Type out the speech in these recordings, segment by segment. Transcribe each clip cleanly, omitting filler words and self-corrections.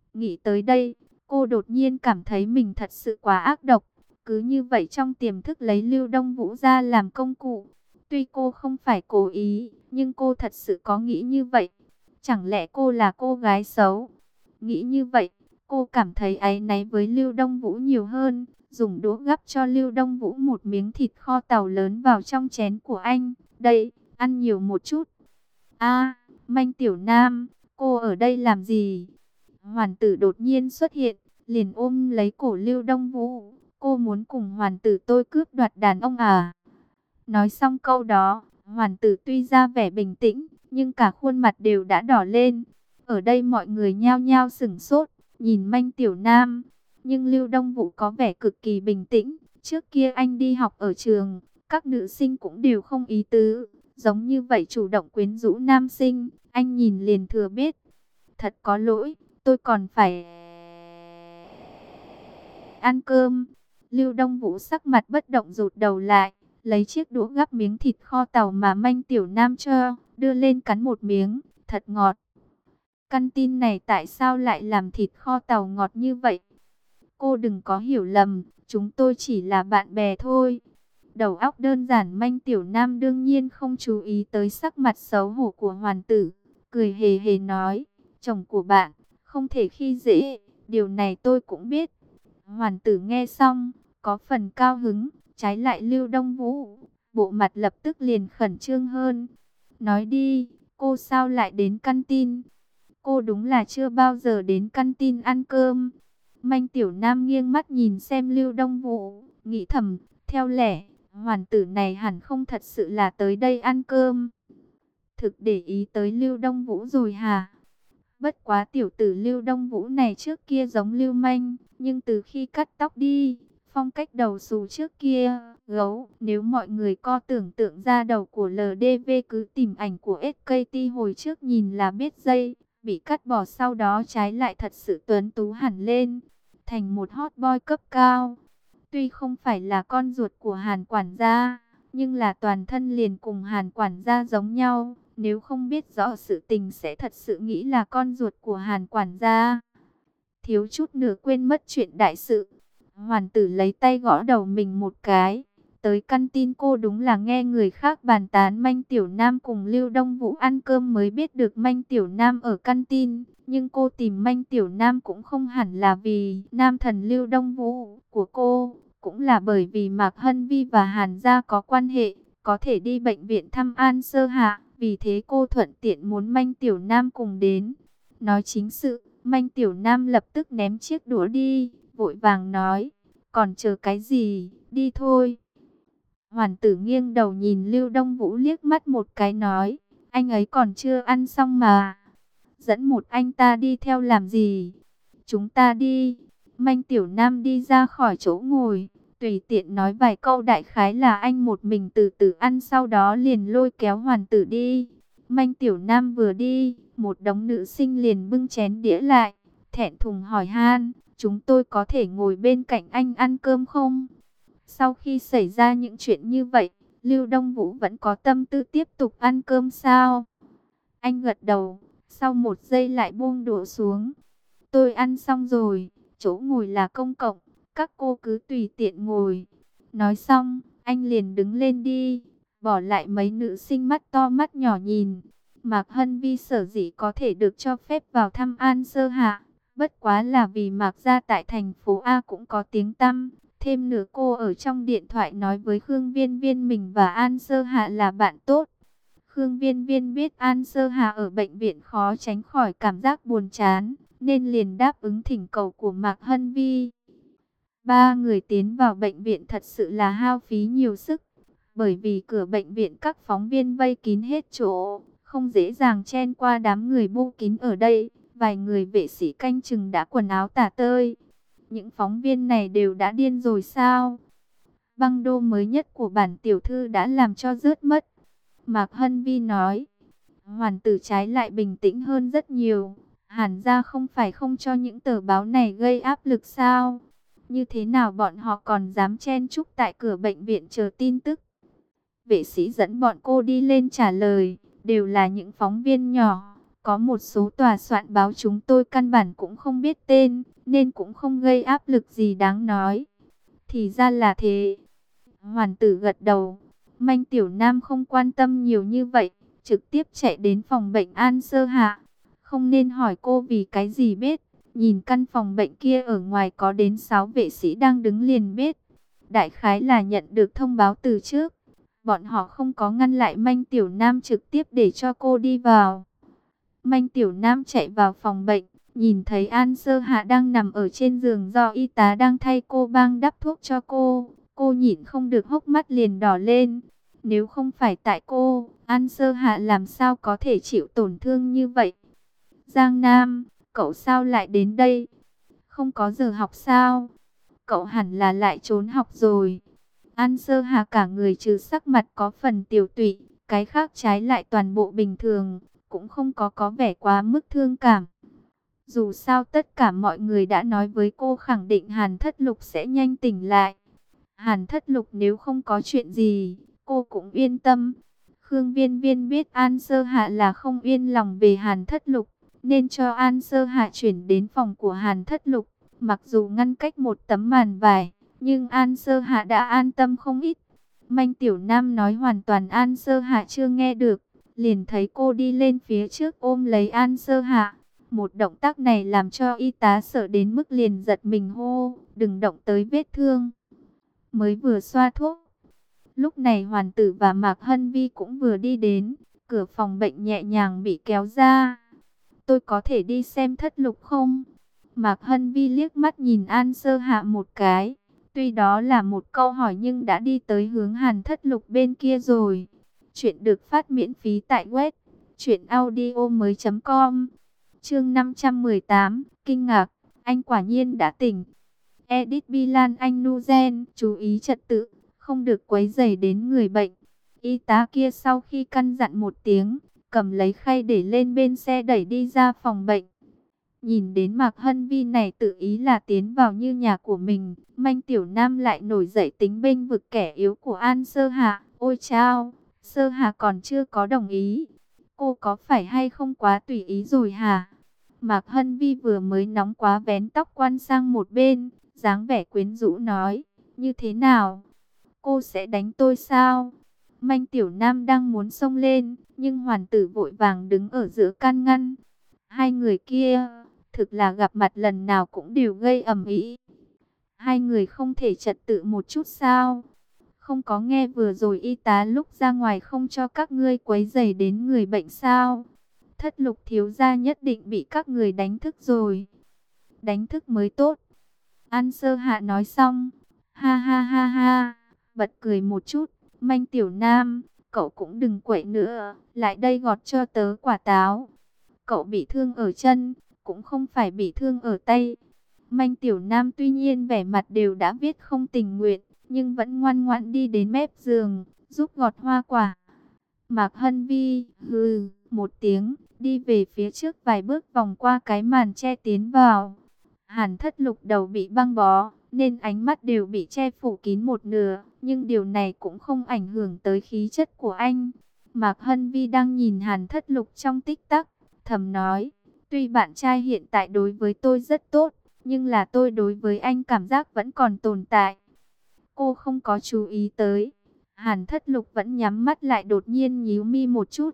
Nghĩ tới đây, cô đột nhiên cảm thấy mình thật sự quá ác độc. Cứ như vậy trong tiềm thức lấy Lưu Đông Vũ ra làm công cụ. Tuy cô không phải cố ý, nhưng cô thật sự có nghĩ như vậy. Chẳng lẽ cô là cô gái xấu? Nghĩ như vậy, cô cảm thấy áy náy với Lưu Đông Vũ nhiều hơn. Dùng đũa gắp cho Lưu Đông Vũ một miếng thịt kho tàu lớn vào trong chén của anh. Đây, ăn nhiều một chút. A, Manh Tiểu Nam, cô ở đây làm gì? Hoàn tử đột nhiên xuất hiện, liền ôm lấy cổ Lưu Đông Vũ. Cô muốn cùng hoàn tử tôi cướp đoạt đàn ông à? Nói xong câu đó, hoàn tử tuy ra vẻ bình tĩnh, nhưng cả khuôn mặt đều đã đỏ lên. Ở đây mọi người nhao nhao sửng sốt, nhìn Manh Tiểu Nam. Nhưng Lưu Đông Vũ có vẻ cực kỳ bình tĩnh. Trước kia anh đi học ở trường, các nữ sinh cũng đều không ý tứ. Giống như vậy chủ động quyến rũ nam sinh, anh nhìn liền thừa biết. Thật có lỗi, tôi còn phải ăn cơm. Lưu Đông Vũ sắc mặt bất động rụt đầu lại, lấy chiếc đũa gắp miếng thịt kho tàu mà Manh Tiểu Nam cho, đưa lên cắn một miếng, thật ngọt. Căn tin này tại sao lại làm thịt kho tàu ngọt như vậy? Cô đừng có hiểu lầm, chúng tôi chỉ là bạn bè thôi. Đầu óc đơn giản Manh Tiểu Nam đương nhiên không chú ý tới sắc mặt xấu hổ của hoàn tử, cười hề hề nói, chồng của bạn không thể khi dễ, điều này tôi cũng biết. Hoàn tử nghe xong, có phần cao hứng, trái lại Lưu Đông Vũ, bộ mặt lập tức liền khẩn trương hơn. Nói đi, cô sao lại đến căn tin? Cô đúng là chưa bao giờ đến căn tin ăn cơm. Manh Tiểu Nam nghiêng mắt nhìn xem Lưu Đông Vũ, nghĩ thầm, theo lẽ, hoàn tử này hẳn không thật sự là tới đây ăn cơm. Thực để ý tới Lưu Đông Vũ rồi hả? Bất quá tiểu tử Lưu Đông Vũ này trước kia giống Lưu Manh, nhưng từ khi cắt tóc đi, phong cách đầu xù trước kia, gấu. Nếu mọi người co tưởng tượng ra đầu của LDV cứ tìm ảnh của SKT hồi trước nhìn là biết dây, bị cắt bỏ sau đó trái lại thật sự tuấn tú hẳn lên, thành một hot boy cấp cao. Tuy không phải là con ruột của Hàn quản gia, nhưng là toàn thân liền cùng Hàn quản gia giống nhau. Nếu không biết rõ sự tình sẽ thật sự nghĩ là con ruột của Hàn quản gia. Thiếu chút nữa quên mất chuyện đại sự. Hoàn tử lấy tay gõ đầu mình một cái. Tới căn tin cô đúng là nghe người khác bàn tán Manh Tiểu Nam cùng Lưu Đông Vũ ăn cơm mới biết được Manh Tiểu Nam ở căn tin. Nhưng cô tìm Manh Tiểu Nam cũng không hẳn là vì nam thần Lưu Đông Vũ của cô. Cũng là bởi vì Mạc Hân Vi và Hàn gia có quan hệ, có thể đi bệnh viện thăm An Sơ Hạ. Vì thế cô thuận tiện muốn Manh Tiểu Nam cùng đến. Nói chính sự, Manh Tiểu Nam lập tức ném chiếc đũa đi, vội vàng nói, còn chờ cái gì, đi thôi. Hoàn tử nghiêng đầu nhìn Lưu Đông Vũ liếc mắt một cái nói, anh ấy còn chưa ăn xong mà. Dẫn một anh ta đi theo làm gì? Chúng ta đi. Manh Tiểu Nam đi ra khỏi chỗ ngồi, tùy tiện nói vài câu đại khái là anh một mình từ từ ăn, sau đó liền lôi kéo hoàn tử đi. Manh Tiểu Nam vừa đi, một đống nữ sinh liền bưng chén đĩa lại, thẹn thùng hỏi han, chúng tôi có thể ngồi bên cạnh anh ăn cơm không? Sau khi xảy ra những chuyện như vậy, Lưu Đông Vũ vẫn có tâm tư tiếp tục ăn cơm sao? Anh gật đầu, sau một giây lại buông đũa xuống. Tôi ăn xong rồi, chỗ ngồi là công cộng, các cô cứ tùy tiện ngồi. Nói xong, anh liền đứng lên đi, bỏ lại mấy nữ sinh mắt to mắt nhỏ nhìn. Mạc Hân Vi sở dĩ có thể được cho phép vào thăm An Sơ Hạ, bất quá là vì Mạc gia tại thành phố A cũng có tiếng tăm. Thêm nữa cô ở trong điện thoại nói với Khương Viên Viên mình và An Sơ Hạ là bạn tốt. Khương Viên Viên biết An Sơ Hạ ở bệnh viện khó tránh khỏi cảm giác buồn chán, nên liền đáp ứng thỉnh cầu của Mạc Hân Vi. Ba người tiến vào bệnh viện thật sự là hao phí nhiều sức, bởi vì cửa bệnh viện các phóng viên vây kín hết chỗ, không dễ dàng chen qua đám người bu kín ở đây. Vài người vệ sĩ canh chừng đã quần áo tả tơi. Những phóng viên này đều đã điên rồi sao? Băng đô mới nhất của bản tiểu thư đã làm cho rớt mất. Mạc Hân Vi nói. Hoàn tử trái lại bình tĩnh hơn rất nhiều. Hàn gia không phải không cho những tờ báo này gây áp lực sao? Như thế nào bọn họ còn dám chen chúc tại cửa bệnh viện chờ tin tức? Vệ sĩ dẫn bọn cô đi lên trả lời. Đều là những phóng viên nhỏ, Có một số tòa soạn báo chúng tôi căn bản cũng không biết tên, nên cũng không gây áp lực gì đáng nói. Thì ra là thế. Hoàn tử gật đầu. Manh Tiểu Nam không quan tâm nhiều như vậy, trực tiếp chạy đến phòng bệnh An Sơ Hạ. Không nên hỏi cô vì cái gì biết. Nhìn căn phòng bệnh kia ở ngoài có đến 6 vệ sĩ đang đứng liền biết. Đại khái là nhận được thông báo từ trước. Bọn họ không có ngăn lại Manh Tiểu Nam trực tiếp để cho cô đi vào. Manh Tiểu Nam chạy vào phòng bệnh, nhìn thấy An Sơ Hạ đang nằm ở trên giường do y tá đang thay cô băng đắp thuốc cho cô. Cô nhịn không được hốc mắt liền đỏ lên. Nếu không phải tại cô, An Sơ Hạ làm sao có thể chịu tổn thương như vậy? Giang Nam, cậu sao lại đến đây? Không có giờ học sao? Cậu hẳn là lại trốn học rồi. An Sơ Hà cả người trừ sắc mặt có phần tiểu tụy, cái khác trái lại toàn bộ bình thường, cũng không có vẻ quá mức thương cảm. Dù sao tất cả mọi người đã nói với cô khẳng định Hàn Thất Lục sẽ nhanh tỉnh lại. Hàn Thất Lục nếu không có chuyện gì, cô cũng yên tâm. Khương Viên Viên biết An Sơ Hạ là không yên lòng về Hàn Thất Lục, nên cho An Sơ Hạ chuyển đến phòng của Hàn Thất Lục. Mặc dù ngăn cách một tấm màn vải, nhưng An Sơ Hạ đã an tâm không ít. Manh Tiểu Nam nói hoàn toàn An Sơ Hạ chưa nghe được, liền thấy cô đi lên phía trước ôm lấy An Sơ Hạ. Một động tác này làm cho y tá sợ đến mức liền giật mình hô, đừng động tới vết thương. Mới vừa xoa thuốc. Lúc này Hoàn Tử và Mạc Hân Vi cũng vừa đi đến, cửa phòng bệnh nhẹ nhàng bị kéo ra. Tôi có thể đi xem Thất Lục không? Mạc Hân Vi liếc mắt nhìn An Sơ Hạ một cái. Tuy đó là một câu hỏi nhưng đã đi tới hướng Hàn Thất Lục bên kia rồi. Chuyện được phát miễn phí tại web truyệnaudiomoi.com. Chương 518, kinh ngạc, anh quả nhiên đã tỉnh. Edit Bilan Anh Nuzen, chú ý trật tự, không được quấy rầy đến người bệnh. Y tá kia sau khi căn dặn một tiếng, cầm lấy khay để lên bên xe đẩy đi ra phòng bệnh. Nhìn đến Mạc Hân Vi này tự ý là tiến vào như nhà của mình, Manh Tiểu Nam lại nổi dậy tính bênh vực kẻ yếu của An Sơ Hạ. Ôi chao, Sơ Hạ còn chưa có đồng ý. Cô có phải hay không quá tùy ý rồi hả? Mạc Hân Vi vừa mới nóng quá vén tóc quan sang một bên, dáng vẻ quyến rũ nói, như thế nào? Cô sẽ đánh tôi sao? Manh Tiểu Nam đang muốn xông lên, nhưng Hoàn Tử vội vàng đứng ở giữa can ngăn. Hai người kia, thực là gặp mặt lần nào cũng đều gây ầm ĩ. Hai người không thể trật tự một chút sao? Không có nghe vừa rồi y tá lúc ra ngoài không cho các ngươi quấy rầy đến người bệnh sao? Thất Lục thiếu gia nhất định bị các người đánh thức rồi. Đánh thức mới tốt. An Sơ Hạ nói xong, ha ha ha ha, bật cười một chút. Manh Tiểu Nam, cậu cũng đừng quậy nữa, lại đây gọt cho tớ quả táo. Cậu bị thương ở chân, cũng không phải bị thương ở tay. Manh Tiểu Nam tuy nhiên vẻ mặt đều đã viết không tình nguyện, nhưng vẫn ngoan ngoãn đi đến mép giường, giúp gọt hoa quả. Mạc Hân Vi, hừ, một tiếng, đi về phía trước vài bước vòng qua cái màn che tiến vào. Hàn Thất Lục đầu bị băng bó, nên ánh mắt đều bị che phủ kín một nửa, nhưng điều này cũng không ảnh hưởng tới khí chất của anh. Mạc Hân Vi đang nhìn Hàn Thất Lục trong tích tắc, thầm nói, tuy bạn trai hiện tại đối với tôi rất tốt, nhưng là tôi đối với anh cảm giác vẫn còn tồn tại. Cô không có chú ý tới, Hàn Thất Lục vẫn nhắm mắt lại đột nhiên nhíu mi một chút.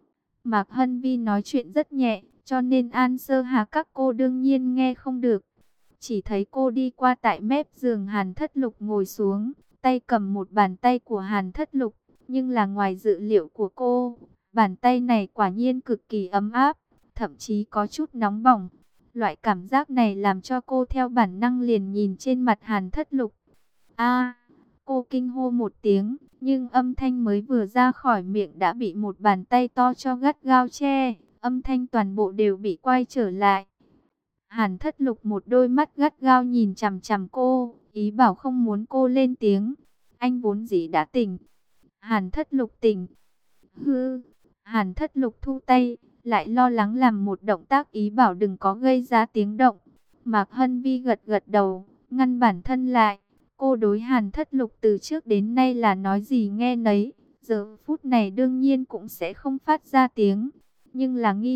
Mạc Hân Vi nói chuyện rất nhẹ, cho nên An Sơ Hà các cô đương nhiên nghe không được. Chỉ thấy cô đi qua tại mép giường Hàn Thất Lục ngồi xuống, tay cầm một bàn tay của Hàn Thất Lục, nhưng là ngoài dự liệu của cô, bàn tay này quả nhiên cực kỳ ấm áp, thậm chí có chút nóng bỏng. Loại cảm giác này làm cho cô theo bản năng liền nhìn trên mặt Hàn Thất Lục. A, cô kinh hô một tiếng, nhưng âm thanh mới vừa ra khỏi miệng đã bị một bàn tay to cho gắt gao che, âm thanh toàn bộ đều bị quay trở lại. Hàn Thất Lục một đôi mắt gắt gao nhìn chằm chằm cô, ý bảo không muốn cô lên tiếng. Anh vốn dĩ đã tỉnh. Hàn Thất Lục tỉnh. Hư. Hàn Thất Lục thu tay, lại lo lắng làm một động tác ý bảo đừng có gây ra tiếng động. Mạc Hân Vi gật gật đầu, ngăn bản thân lại. Cô đối Hàn Thất Lục từ trước đến nay là nói gì nghe nấy. Giờ phút này đương nhiên cũng sẽ không phát ra tiếng. Nhưng là nghi hoặc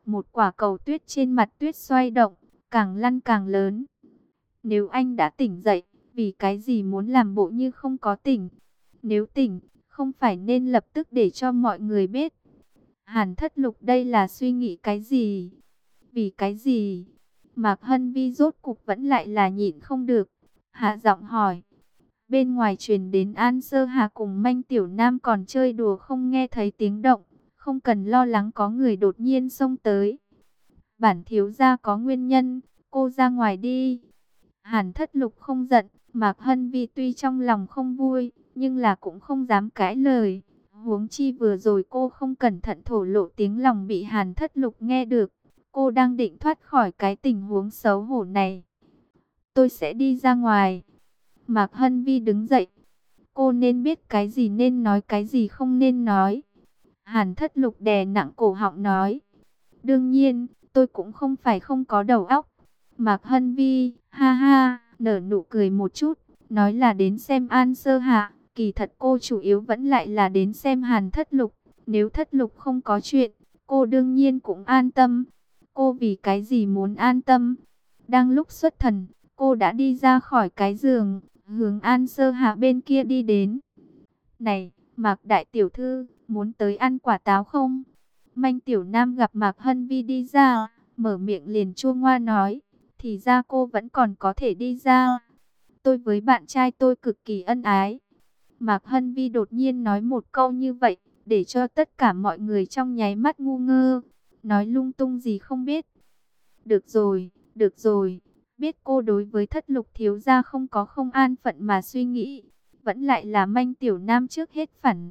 Một quả cầu tuyết trên mặt tuyết xoay động, càng lăn càng lớn. Nếu anh đã tỉnh dậy, vì cái gì muốn làm bộ như không có tỉnh? Nếu tỉnh, không phải nên lập tức để cho mọi người biết. Hàn Thất Lục đây là suy nghĩ cái gì? Vì cái gì? Mạc Hân Vi rốt cục vẫn lại là nhịn không được, hạ giọng hỏi. Bên ngoài truyền đến An Sơ Hà cùng Manh Tiểu Nam còn chơi đùa không nghe thấy tiếng động, không cần lo lắng có người đột nhiên xông tới. Bản thiếu gia có nguyên nhân, cô ra ngoài đi. Hàn Thất Lục không giận, Mạc Hân Vi tuy trong lòng không vui, nhưng là cũng không dám cãi lời. Huống chi vừa rồi cô không cẩn thận thổ lộ tiếng lòng bị Hàn Thất Lục nghe được. Cô đang định thoát khỏi cái tình huống xấu hổ này. Tôi sẽ đi ra ngoài. Mạc Hân Vi đứng dậy. Cô nên biết cái gì nên nói, cái gì không nên nói. Hàn Thất Lục đè nặng cổ họng nói. Đương nhiên, tôi cũng không phải không có đầu óc. Mạc Hân Vi, ha ha, nở nụ cười một chút, nói là đến xem An Sơ Hạ. Kỳ thật cô chủ yếu vẫn lại là đến xem Hàn Thất Lục. Nếu Thất Lục không có chuyện, cô đương nhiên cũng an tâm. Cô vì cái gì muốn an tâm? Đang lúc xuất thần, cô đã đi ra khỏi cái giường, hướng An Sơ Hạ bên kia đi đến. Này, Mạc Đại Tiểu Thư, muốn tới ăn quả táo không? Manh Tiểu Nam gặp Mạc Hân Vi đi ra, mở miệng liền chua ngoa nói. Thì ra cô vẫn còn có thể đi ra. Tôi với bạn trai tôi cực kỳ ân ái. Mạc Hân Vi đột nhiên nói một câu như vậy, để cho tất cả mọi người trong nháy mắt ngu ngơ. Nói lung tung gì không biết. Được rồi, được rồi. Biết cô đối với Thất Lục thiếu gia không có không an phận mà suy nghĩ. Vẫn lại là Manh Tiểu Nam trước hết phản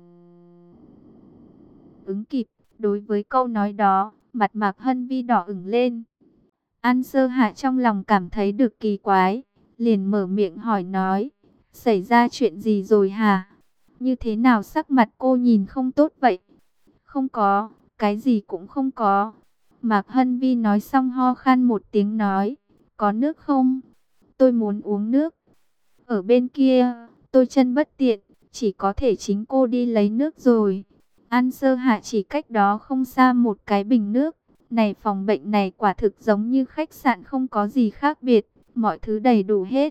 ứng kịp. Đối với câu nói đó, mặt Mạc Hân Vi đỏ ửng lên. An Sơ Hạ trong lòng cảm thấy được kỳ quái, liền mở miệng hỏi nói. Xảy ra chuyện gì rồi hả? Như thế nào sắc mặt cô nhìn không tốt vậy? Không có, cái gì cũng không có. Mạc Hân Vi nói xong ho khan một tiếng nói. Có nước không? Tôi muốn uống nước. Ở bên kia, tôi chân bất tiện, chỉ có thể chính cô đi lấy nước rồi. An Sơ Hạ chỉ cách đó không xa một cái bình nước. Này phòng bệnh này quả thực giống như khách sạn không có gì khác biệt, mọi thứ đầy đủ hết.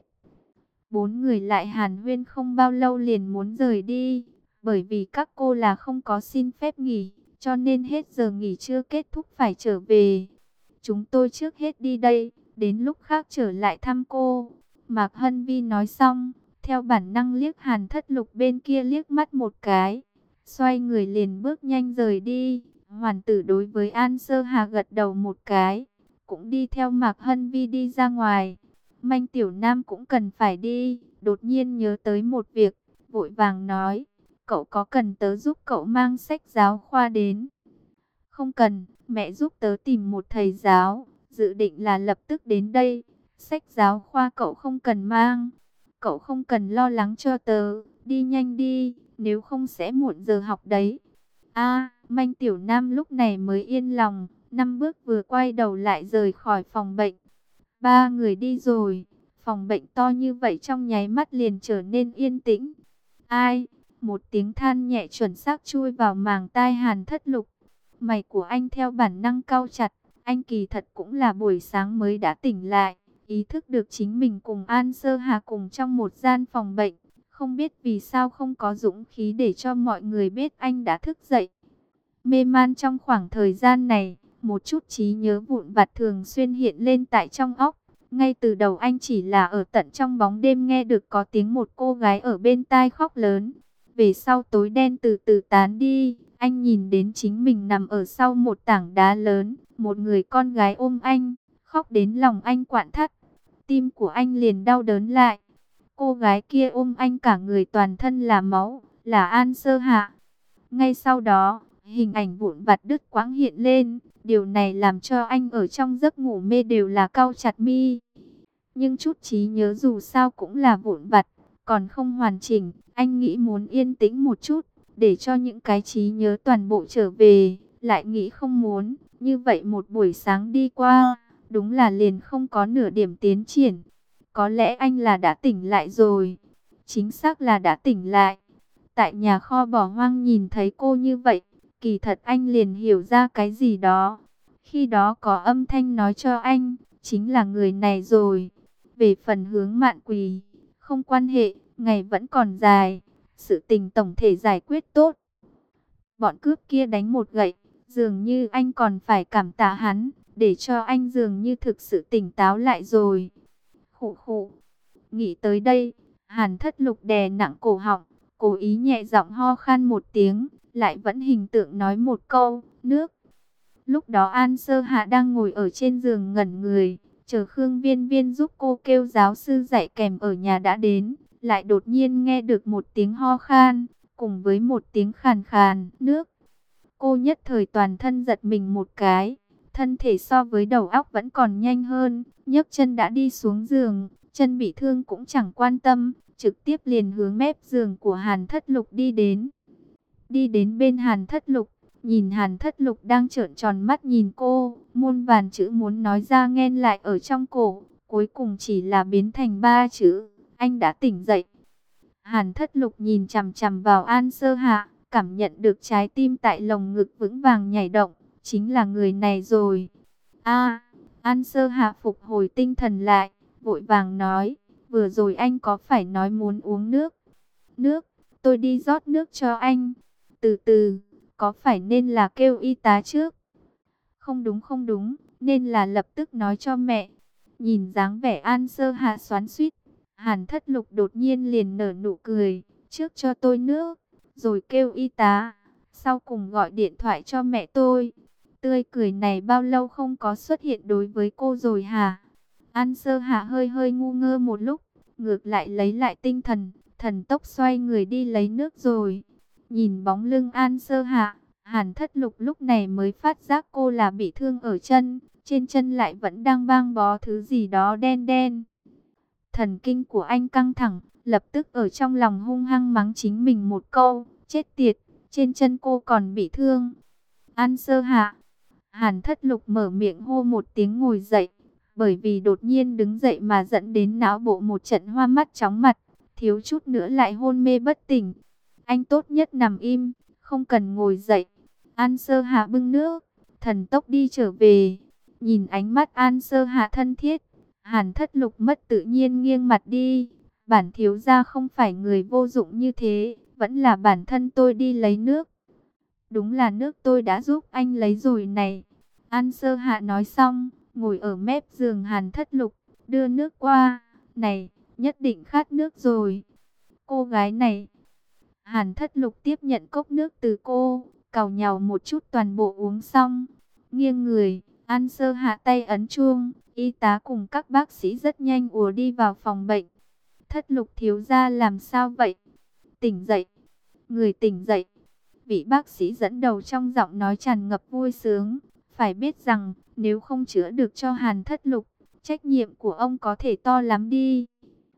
Bốn người lại hàn huyên không bao lâu liền muốn rời đi, bởi vì các cô là không có xin phép nghỉ, cho nên hết giờ nghỉ trưa kết thúc phải trở về. Chúng tôi trước hết đi đây, đến lúc khác trở lại thăm cô. Mạc Hân Vi nói xong, theo bản năng liếc Hàn Thất Lục bên kia liếc mắt một cái, xoay người liền bước nhanh rời đi. Hoàn tử đối với An Sơ Hà gật đầu một cái, cũng đi theo Mạc Hân Vi đi ra ngoài. Manh Tiểu Nam cũng cần phải đi, đột nhiên nhớ tới một việc, vội vàng nói, cậu có cần tớ giúp cậu mang sách giáo khoa đến? Không cần, mẹ giúp tớ tìm một thầy giáo, dự định là lập tức đến đây. Sách giáo khoa cậu không cần mang, cậu không cần lo lắng cho tớ, đi nhanh đi, nếu không sẽ muộn giờ học đấy. Manh Tiểu Nam lúc này mới yên lòng, 5 bước vừa quay đầu lại rời khỏi phòng bệnh. Ba người đi rồi, phòng bệnh to như vậy trong nháy mắt liền trở nên yên tĩnh. Ai? Một tiếng than nhẹ chuẩn xác chui vào màng tai Hàn Thất Lục. Mày của anh theo bản năng cau chặt, anh kỳ thật cũng là buổi sáng mới đã tỉnh lại, ý thức được chính mình cùng An Sơ Hà cùng trong một gian phòng bệnh. Không biết vì sao không có dũng khí để cho mọi người biết anh đã thức dậy. Mê man trong khoảng thời gian này, một chút trí nhớ vụn vặt thường xuyên hiện lên tại trong óc. Ngay từ đầu anh chỉ là ở tận trong bóng đêm nghe được có tiếng một cô gái ở bên tai khóc lớn. Về sau tối đen từ từ tán đi, anh nhìn đến chính mình nằm ở sau một tảng đá lớn, một người con gái ôm anh, khóc đến lòng anh quặn thắt. Tim của anh liền đau đớn lại. Cô gái kia ôm anh cả người toàn thân là máu, là An Sơ Hạ. Ngay sau đó, hình ảnh vụn vặt đứt quãng hiện lên, điều này làm cho anh ở trong giấc ngủ mê đều là cau chặt mi. Nhưng chút trí nhớ dù sao cũng là vụn vặt, còn không hoàn chỉnh, anh nghĩ muốn yên tĩnh một chút, để cho những cái trí nhớ toàn bộ trở về, lại nghĩ không muốn, như vậy một buổi sáng đi qua, đúng là liền không có nửa điểm tiến triển. Có lẽ anh là đã tỉnh lại rồi, chính xác là đã tỉnh lại. Tại nhà kho bỏ hoang nhìn thấy cô như vậy, kỳ thật anh liền hiểu ra cái gì đó. Khi đó có âm thanh nói cho anh, chính là người này rồi. Về phần Hướng Mạn Quỳ, không quan hệ, ngày vẫn còn dài, sự tình tổng thể giải quyết tốt. Bọn cướp kia đánh một gậy, dường như anh còn phải cảm tạ hắn, để cho anh dường như thực sự tỉnh táo lại rồi. Khụ khụ, nghĩ tới đây, Hàn Thất Lục đè nặng cổ họng, cố ý nhẹ giọng ho khan một tiếng, lại vẫn hình tượng nói một câu, nước. Lúc đó An Sơ Hạ đang ngồi ở trên giường ngẩn người, chờ Khương Viên Viên giúp cô kêu giáo sư dạy kèm ở nhà đã đến, lại đột nhiên nghe được một tiếng ho khan, cùng với một tiếng khàn khàn, nước. Cô nhất thời toàn thân giật mình một cái, thân thể so với đầu óc vẫn còn nhanh hơn, nhấc chân đã đi xuống giường, chân bị thương cũng chẳng quan tâm, trực tiếp liền hướng mép giường của Hàn Thất Lục đi đến. Đi đến bên Hàn Thất Lục, nhìn Hàn Thất Lục đang trợn tròn mắt nhìn cô, muôn vàn chữ muốn nói ra nghẹn lại ở trong cổ, cuối cùng chỉ là biến thành 3 chữ, anh đã tỉnh dậy. Hàn Thất Lục nhìn chằm chằm vào An Sơ Hạ, cảm nhận được trái tim tại lồng ngực vững vàng nhảy động, chính là người này rồi. An Sơ Hạ phục hồi tinh thần lại, vội vàng nói, vừa rồi anh có phải nói muốn uống nước? Nước, tôi đi rót nước cho anh. Từ từ, có phải nên là kêu y tá trước? Không đúng không đúng, nên là lập tức nói cho mẹ. Nhìn dáng vẻ An Sơ Hạ xoắn xuýt, Hàn Thất Lục đột nhiên liền nở nụ cười, trước cho tôi nước, rồi kêu y tá, sau cùng gọi điện thoại cho mẹ tôi. Tươi cười này bao lâu không có xuất hiện đối với cô rồi hả? An Sơ Hạ hơi hơi ngu ngơ một lúc, ngược lại lấy lại tinh thần, thần tốc xoay người đi lấy nước rồi. Nhìn bóng lưng An Sơ Hạ, Hàn Thất Lục lúc này mới phát giác cô là bị thương ở chân, trên chân lại vẫn đang băng bó thứ gì đó đen đen. Thần kinh của anh căng thẳng, lập tức ở trong lòng hung hăng mắng chính mình một câu, chết tiệt, trên chân cô còn bị thương. An Sơ Hạ, Hàn Thất Lục mở miệng hô một tiếng ngồi dậy, bởi vì đột nhiên đứng dậy mà dẫn đến não bộ một trận hoa mắt chóng mặt, thiếu chút nữa lại hôn mê bất tỉnh. Anh tốt nhất nằm im, không cần ngồi dậy. An Sơ Hạ bưng nước, thần tốc đi trở về. Nhìn ánh mắt An Sơ Hạ thân thiết, Hàn Thất Lục mất tự nhiên nghiêng mặt đi. Bản thiếu gia không phải người vô dụng như thế, vẫn là bản thân tôi đi lấy nước. Đúng là nước tôi đã giúp anh lấy rồi này. An Sơ Hạ nói xong, ngồi ở mép giường Hàn Thất Lục, đưa nước qua. Này, nhất định khát nước rồi. Cô gái này. Hàn Thất Lục tiếp nhận cốc nước từ cô, cào nhào một chút toàn bộ uống xong. Nghiêng người, An Sơ Hạ tay ấn chuông, y tá cùng các bác sĩ rất nhanh ùa đi vào phòng bệnh. Thất Lục thiếu gia làm sao vậy? Tỉnh dậy. Người tỉnh dậy. Vị bác sĩ dẫn đầu trong giọng nói tràn ngập vui sướng. Phải biết rằng, nếu không chữa được cho Hàn Thất Lục, trách nhiệm của ông có thể to lắm đi.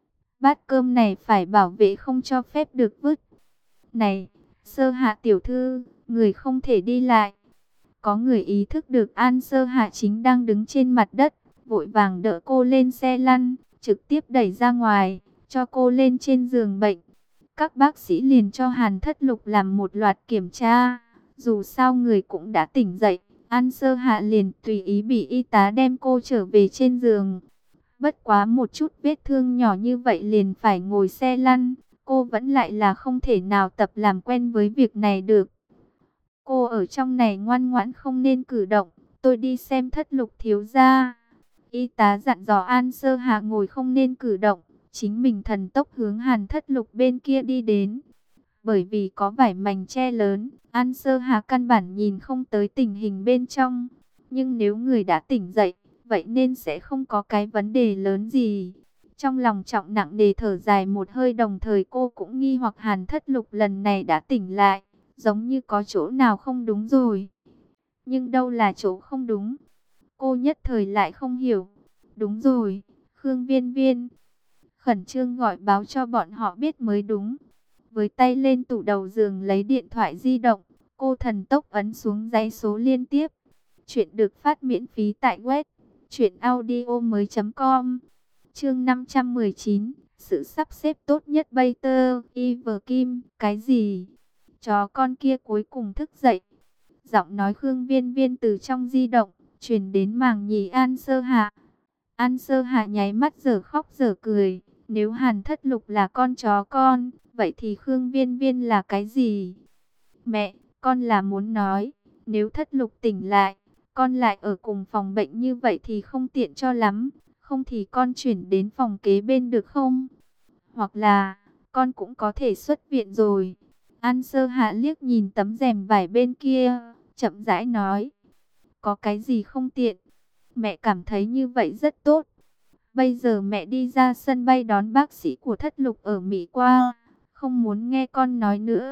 Bát cơm này phải bảo vệ không cho phép được vứt. Này, Sơ Hạ tiểu thư, người không thể đi lại. Có người ý thức được An Sơ Hạ chính đang đứng trên mặt đất, vội vàng đỡ cô lên xe lăn, trực tiếp đẩy ra ngoài, cho cô lên trên giường bệnh. Các bác sĩ liền cho Hàn Thất Lục làm một loạt kiểm tra. Dù sao người cũng đã tỉnh dậy, An Sơ Hạ liền tùy ý bị y tá đem cô trở về trên giường. Bất quá một chút vết thương nhỏ như vậy liền phải ngồi xe lăn, cô vẫn lại là không thể nào tập làm quen với việc này được. Cô ở trong này ngoan ngoãn không nên cử động, tôi đi xem Thất Lục thiếu gia. Y tá dặn dò An Sơ Hạ ngồi không nên cử động, chính mình thần tốc hướng Hàn Thất Lục bên kia đi đến. Bởi vì có vải mảnh che lớn, An Sơ Hạ căn bản nhìn không tới tình hình bên trong. Nhưng nếu người đã tỉnh dậy, vậy nên sẽ không có cái vấn đề lớn gì. Trong lòng trọng nặng nề thở dài một hơi, đồng thời cô cũng nghi hoặc Hàn Thất Lục lần này đã tỉnh lại, giống như có chỗ nào không đúng rồi. Nhưng đâu là chỗ không đúng? Cô nhất thời lại không hiểu. Đúng rồi, Khương Viên Viên. Khẩn trương gọi báo cho bọn họ biết mới đúng. Với tay lên tủ đầu giường lấy điện thoại di động, cô thần tốc ấn xuống dãy số liên tiếp. Chuyện được phát miễn phí tại web truyệnaudiomoi.com. Chương 519, sự sắp xếp tốt nhất Bater, Iver Kim, cái gì? Chó con kia cuối cùng thức dậy. Giọng nói Khương Viên Viên từ trong di động, truyền đến màng nhĩ An Sơ Hạ. An Sơ Hạ nháy mắt dở khóc dở cười. Nếu Hàn Thất Lục là con chó con, vậy thì Khương Viên Viên là cái gì? Mẹ, con là muốn nói, nếu Thất Lục tỉnh lại, con lại ở cùng phòng bệnh như vậy thì không tiện cho lắm. Không thì con chuyển đến phòng kế bên được không? Hoặc là, con cũng có thể xuất viện rồi. An Sơ Hạ liếc nhìn tấm rèm vải bên kia, chậm rãi nói. Có cái gì không tiện? Mẹ cảm thấy như vậy rất tốt. Bây giờ mẹ đi ra sân bay đón bác sĩ của Thất Lục ở Mỹ qua. Không muốn nghe con nói nữa.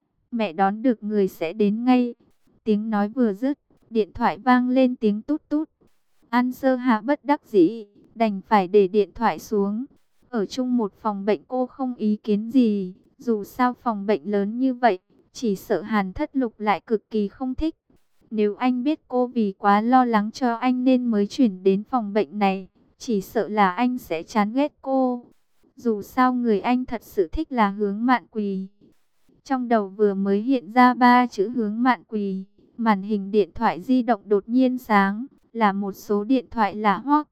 Mẹ đón được người sẽ đến ngay. Tiếng nói vừa dứt, điện thoại vang lên tiếng tút tút. An Sơ Hạ bất đắc dĩ, đành phải để điện thoại xuống. Ở chung một phòng bệnh cô không ý kiến gì. Dù sao phòng bệnh lớn như vậy, chỉ sợ Hàn Thất Lục lại cực kỳ không thích. Nếu anh biết cô vì quá lo lắng cho anh nên mới chuyển đến phòng bệnh này, chỉ sợ là anh sẽ chán ghét cô. Dù sao người anh thật sự thích là Hướng Mạn Quỳ. Trong đầu vừa mới hiện ra 3 chữ Hướng Mạn Quỳ, màn hình điện thoại di động đột nhiên sáng, là một số điện thoại lạ hoắc.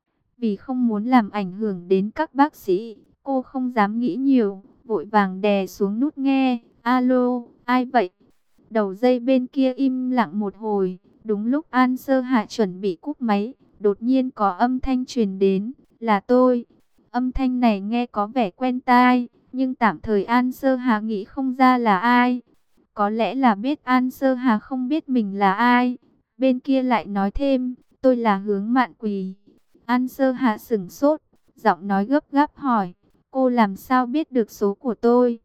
Vì không muốn làm ảnh hưởng đến các bác sĩ, cô không dám nghĩ nhiều, vội vàng đè xuống nút nghe. Alo, ai vậy? Đầu dây bên kia im lặng một hồi, đúng lúc An Sơ Hạ chuẩn bị cúp máy, đột nhiên có âm thanh truyền đến, là tôi. Âm thanh này nghe có vẻ quen tai, nhưng tạm thời An Sơ Hạ nghĩ không ra là ai. Có lẽ là biết An Sơ Hà không biết mình là ai. Bên kia lại nói thêm, tôi là Hướng Mạn Quỳ. An Sơ Hà sửng sốt, giọng nói gấp gáp hỏi, cô làm sao biết được số của tôi?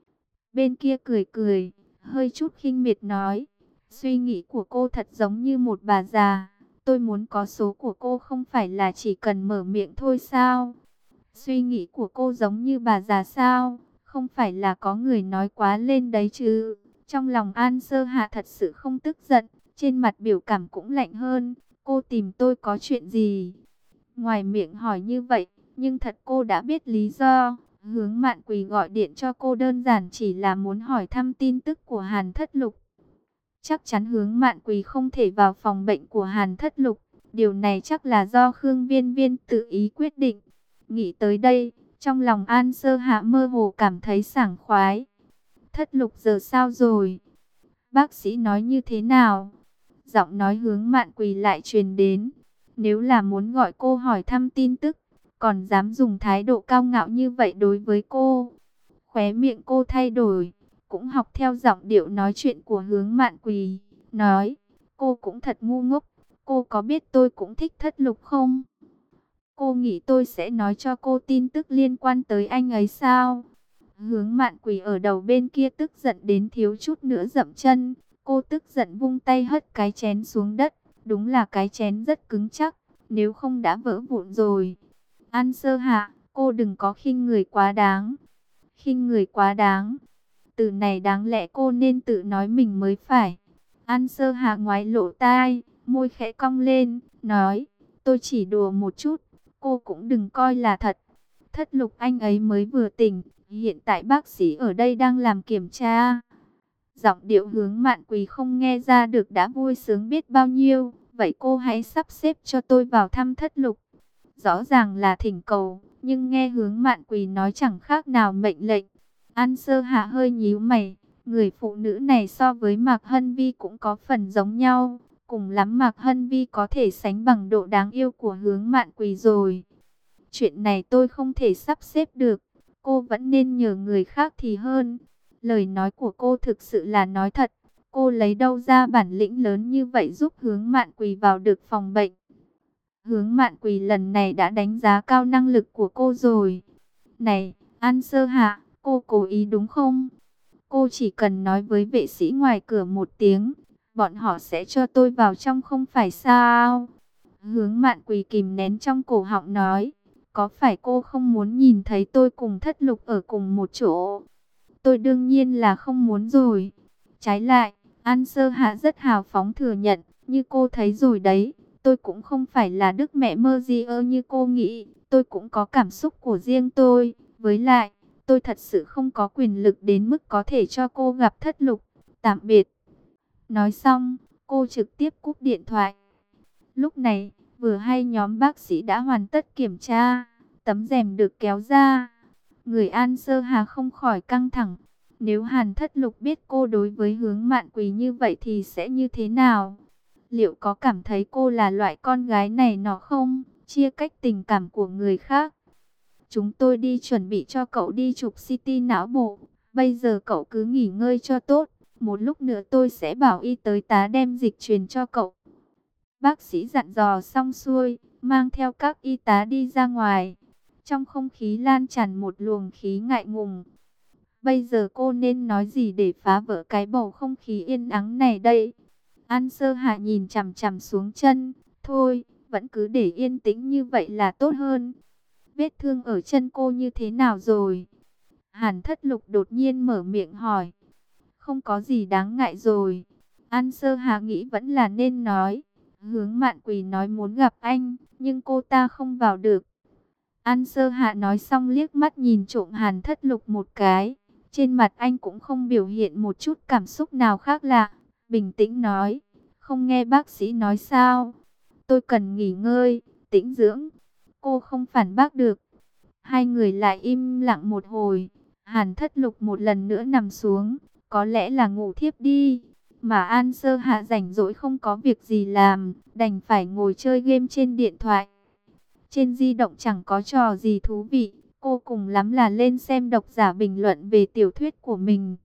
Bên kia cười cười, hơi chút khinh miệt nói, suy nghĩ của cô thật giống như một bà già. Tôi muốn có số của cô không phải là chỉ cần mở miệng thôi sao? Suy nghĩ của cô giống như bà già sao? Không phải là có người nói quá lên đấy chứ? Trong lòng An Sơ Hạ thật sự không tức giận, trên mặt biểu cảm cũng lạnh hơn. Cô tìm tôi có chuyện gì? Ngoài miệng hỏi như vậy, nhưng thật cô đã biết lý do. Hướng Mạn Quỳ gọi điện cho cô đơn giản chỉ là muốn hỏi thăm tin tức của Hàn Thất Lục. Chắc chắn Hướng Mạn Quỳ không thể vào phòng bệnh của Hàn Thất Lục. Điều này chắc là do Khương Viên Viên tự ý quyết định. Nghĩ tới đây, trong lòng An Sơ Hạ mơ hồ cảm thấy sảng khoái. Thất Lục giờ sao rồi? Bác sĩ nói như thế nào? Giọng nói Hướng Mạn Quỳ lại truyền đến. Nếu là muốn gọi cô hỏi thăm tin tức, còn dám dùng thái độ cao ngạo như vậy đối với cô. Khóe miệng cô thay đổi, cũng học theo giọng điệu nói chuyện của Hướng Mạn Quỳ. Nói, cô cũng thật ngu ngốc, cô có biết tôi cũng thích Thất Lục không? Cô nghĩ tôi sẽ nói cho cô tin tức liên quan tới anh ấy sao? Hướng Mạn Quỳ ở đầu bên kia tức giận đến thiếu chút nữa dậm chân. Cô tức giận vung tay hất cái chén xuống đất. Đúng là cái chén rất cứng chắc, nếu không đã vỡ vụn rồi. An Sơ Hạ, cô đừng có khinh người quá đáng. Khinh người quá đáng. Từ này đáng lẽ cô nên tự nói mình mới phải. An Sơ Hạ ngoái lộ tai, môi khẽ cong lên, nói, tôi chỉ đùa một chút, cô cũng đừng coi là thật. Thất Lục anh ấy mới vừa tỉnh, hiện tại bác sĩ ở đây đang làm kiểm tra. Giọng điệu Hướng Mạn Quỳ không nghe ra được đã vui sướng biết bao nhiêu. Vậy cô hãy sắp xếp cho tôi vào thăm Thất Lục. Rõ ràng là thỉnh cầu, nhưng nghe Hướng Mạn Quỳ nói chẳng khác nào mệnh lệnh. An Sơ Hạ hơi nhíu mày. Người phụ nữ này so với Mạc Hân Vi cũng có phần giống nhau. Cùng lắm Mạc Hân Vi có thể sánh bằng độ đáng yêu của Hướng Mạn Quỳ rồi. Chuyện này tôi không thể sắp xếp được. Cô vẫn nên nhờ người khác thì hơn. Lời nói của cô thực sự là nói thật. Cô lấy đâu ra bản lĩnh lớn như vậy giúp Hướng Mạn Quỳ vào được phòng bệnh. Hướng Mạn Quỳ lần này đã đánh giá cao năng lực của cô rồi. Này, An Sơ Hạ, cô cố ý đúng không? Cô chỉ cần nói với vệ sĩ ngoài cửa một tiếng, bọn họ sẽ cho tôi vào trong không phải sao? Hướng Mạn Quỳ kìm nén trong cổ họng nói, có phải cô không muốn nhìn thấy tôi cùng Thất Lục ở cùng một chỗ? Tôi đương nhiên là không muốn rồi. Trái lại, An Sơ Hạ rất hào phóng thừa nhận, như cô thấy rồi đấy, tôi cũng không phải là đức mẹ mơ gì như cô nghĩ, tôi cũng có cảm xúc của riêng tôi. Với lại, tôi thật sự không có quyền lực đến mức có thể cho cô gặp Thất Lục. Tạm biệt. Nói xong, cô trực tiếp cúp điện thoại. Lúc này, vừa hay nhóm bác sĩ đã hoàn tất kiểm tra, tấm rèm được kéo ra. Người An Sơ Hà không khỏi căng thẳng. Nếu Hàn Thất Lục biết cô đối với Hướng Mạn Quỳ như vậy thì sẽ như thế nào? Liệu có cảm thấy cô là loại con gái này nọ không? Chia cách tình cảm của người khác. Chúng tôi đi chuẩn bị cho cậu đi chụp CT não bộ. Bây giờ cậu cứ nghỉ ngơi cho tốt. Một lúc nữa tôi sẽ bảo y tới tá đem dịch truyền cho cậu. Bác sĩ dặn dò xong xuôi, mang theo các y tá đi ra ngoài. Trong không khí lan tràn một luồng khí ngại ngùng. Bây giờ cô nên nói gì để phá vỡ cái bầu không khí yên ắng này đây? An Sơ Hạ nhìn chằm chằm xuống chân. Thôi, vẫn cứ để yên tĩnh như vậy là tốt hơn. Vết thương ở chân cô như thế nào rồi? Hàn Thất Lục đột nhiên mở miệng hỏi. Không có gì đáng ngại rồi. An Sơ Hạ nghĩ vẫn là nên nói. Hướng Mạn Quỳ nói muốn gặp anh, nhưng cô ta không vào được. An Sơ Hạ nói xong liếc mắt nhìn trộm Hàn Thất Lục một cái. Trên mặt anh cũng không biểu hiện một chút cảm xúc nào khác lạ. Bình tĩnh nói, không nghe bác sĩ nói sao? Tôi cần nghỉ ngơi, tĩnh dưỡng. Cô không phản bác được. Hai người lại im lặng một hồi. Hàn Thất Lục một lần nữa nằm xuống, có lẽ là ngủ thiếp đi. Mà An Sơ Hạ rảnh rỗi không có việc gì làm, đành phải ngồi chơi game trên điện thoại. Trên di động chẳng có trò gì thú vị, cô cùng lắm là lên xem độc giả bình luận về tiểu thuyết của mình.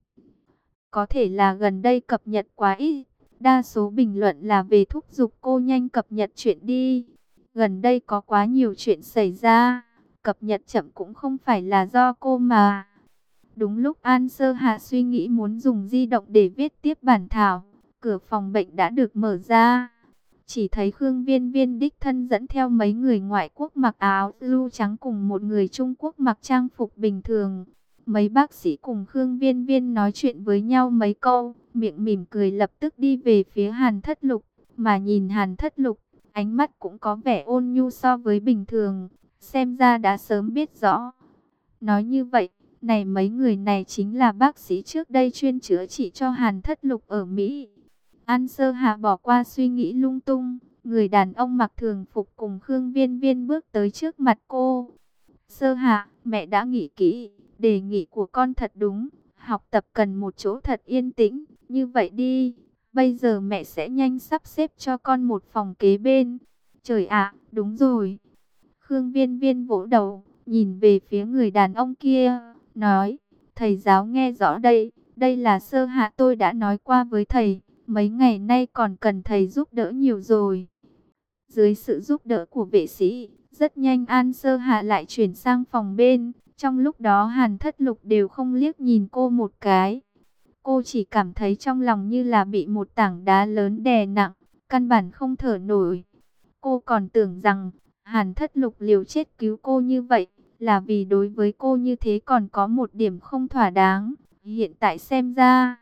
Có thể là gần đây cập nhật quá ít, đa số bình luận là về thúc giục cô nhanh cập nhật chuyện đi. Gần đây có quá nhiều chuyện xảy ra, cập nhật chậm cũng không phải là do cô mà. Đúng lúc An Sơ Hạ suy nghĩ muốn dùng di động để viết tiếp bản thảo, cửa phòng bệnh đã được mở ra. Chỉ thấy Khương Viên Viên đích thân dẫn theo mấy người ngoại quốc mặc áo blue trắng cùng một người Trung Quốc mặc trang phục bình thường. Mấy bác sĩ cùng Khương Viên Viên nói chuyện với nhau mấy câu, miệng mỉm cười lập tức đi về phía Hàn Thất Lục. Mà nhìn Hàn Thất Lục, ánh mắt cũng có vẻ ôn nhu so với bình thường, xem ra đã sớm biết rõ. Nói như vậy, này mấy người này chính là bác sĩ trước đây chuyên chữa trị cho Hàn Thất Lục ở Mỹ. An Sơ Hạ bỏ qua suy nghĩ lung tung, người đàn ông mặc thường phục cùng Khương Viên Viên bước tới trước mặt cô. Sơ Hạ, mẹ đã nghĩ kỹ, đề nghị của con thật đúng, học tập cần một chỗ thật yên tĩnh, như vậy đi, bây giờ mẹ sẽ nhanh sắp xếp cho con một phòng kế bên. Trời ạ, đúng rồi. Khương Viên Viên vỗ đầu, nhìn về phía người đàn ông kia, nói, thầy giáo nghe rõ đây, đây là Sơ Hạ tôi đã nói qua với thầy. Mấy ngày nay còn cần thầy giúp đỡ nhiều rồi. Dưới sự giúp đỡ của vệ sĩ, rất nhanh An Sơ Hạ lại chuyển sang phòng bên. Trong lúc đó Hàn Thất Lục đều không liếc nhìn cô một cái. Cô chỉ cảm thấy trong lòng như là bị một tảng đá lớn đè nặng, căn bản không thở nổi. Cô còn tưởng rằng Hàn Thất Lục liều chết cứu cô như vậy là vì đối với cô như thế còn có một điểm không thỏa đáng. Hiện tại xem ra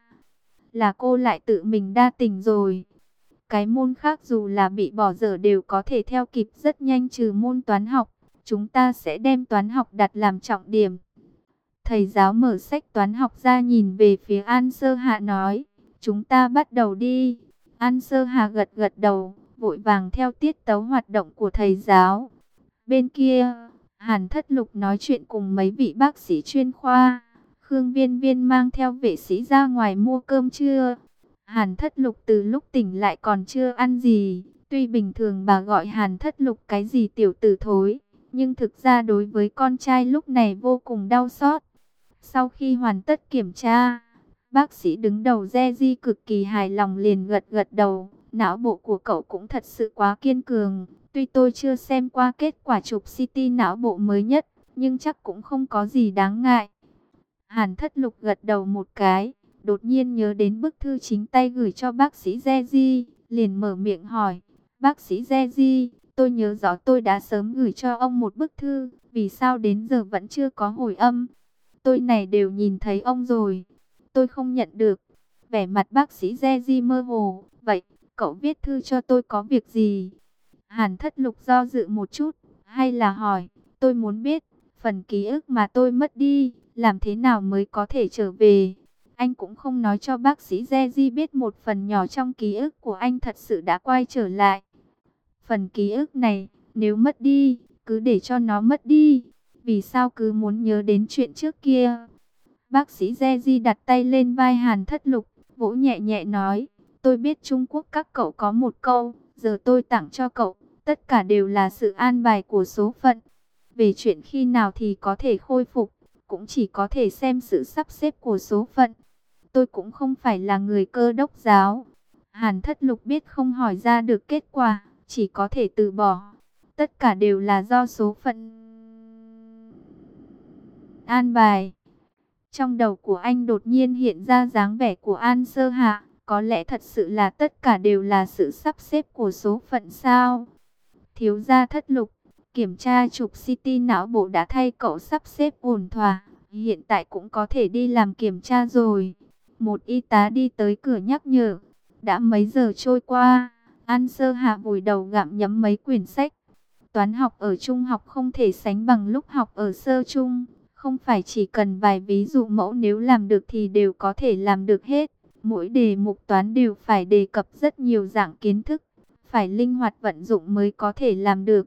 là cô lại tự mình đa tình rồi. Cái môn khác dù là bị bỏ dở đều có thể theo kịp rất nhanh trừ môn toán học. Chúng ta sẽ đem toán học đặt làm trọng điểm. Thầy giáo mở sách toán học ra nhìn về phía An Sơ Hạ nói, chúng ta bắt đầu đi. An Sơ Hạ gật gật đầu, vội vàng theo tiết tấu hoạt động của thầy giáo. Bên kia, Hàn Thất Lục nói chuyện cùng mấy vị bác sĩ chuyên khoa. Khương Viên Viên mang theo vệ sĩ ra ngoài mua cơm trưa. Hàn Thất Lục từ lúc tỉnh lại còn chưa ăn gì. Tuy bình thường bà gọi Hàn Thất Lục cái gì tiểu tử thối, nhưng thực ra đối với con trai lúc này vô cùng đau xót. Sau khi hoàn tất kiểm tra, bác sĩ đứng đầu Jeji cực kỳ hài lòng liền gật gật đầu. Não bộ của cậu cũng thật sự quá kiên cường. Tuy tôi chưa xem qua kết quả chụp CT não bộ mới nhất, nhưng chắc cũng không có gì đáng ngại. Hàn Thất Lục gật đầu một cái, đột nhiên nhớ đến bức thư chính tay gửi cho bác sĩ Jeji, liền mở miệng hỏi, bác sĩ Jeji, tôi nhớ rõ tôi đã sớm gửi cho ông một bức thư, vì sao đến giờ vẫn chưa có hồi âm? Tôi này đều nhìn thấy ông rồi, tôi không nhận được. Vẻ mặt bác sĩ Jeji mơ hồ, vậy, cậu viết thư cho tôi có việc gì? Hàn Thất Lục do dự một chút, hay là hỏi, tôi muốn biết, phần ký ức mà tôi mất đi, làm thế nào mới có thể trở về? Anh cũng không nói cho bác sĩ Jeji biết một phần nhỏ trong ký ức của anh thật sự đã quay trở lại. phần ký ức này, nếu mất đi, cứ để cho nó mất đi. Vì sao cứ muốn nhớ đến chuyện trước kia? Bác sĩ Geji đặt tay lên vai Hàn Thất Lục, vỗ nhẹ nhẹ nói, tôi biết Trung Quốc các cậu có một câu, giờ tôi tặng cho cậu, tất cả đều là sự an bài của số phận. Về chuyện khi nào thì có thể khôi phục, cũng chỉ có thể xem sự sắp xếp của số phận. Tôi cũng không phải là người Cơ đốc giáo. Hàn Thất Lục biết không hỏi ra được kết quả, chỉ có thể từ bỏ. Tất cả đều là do số phận an bài. Trong đầu của anh đột nhiên hiện ra dáng vẻ của An Sơ Hạ. Có lẽ thật sự là tất cả đều là sự sắp xếp của số phận sao? Thiếu gia Thất Lục, kiểm tra chụp CT não bộ đã thay cậu sắp xếp ổn thỏa. Hiện tại cũng có thể đi làm kiểm tra rồi. Một y tá đi tới cửa nhắc nhở. Đã mấy giờ trôi qua, An Sơ Hạ vùi đầu gặm nhấm mấy quyển sách. Toán học ở trung học không thể sánh bằng lúc học ở sơ trung. Không phải chỉ cần vài ví dụ mẫu, nếu làm được thì đều có thể làm được hết. Mỗi đề mục toán đều phải đề cập rất nhiều dạng kiến thức, phải linh hoạt vận dụng mới có thể làm được.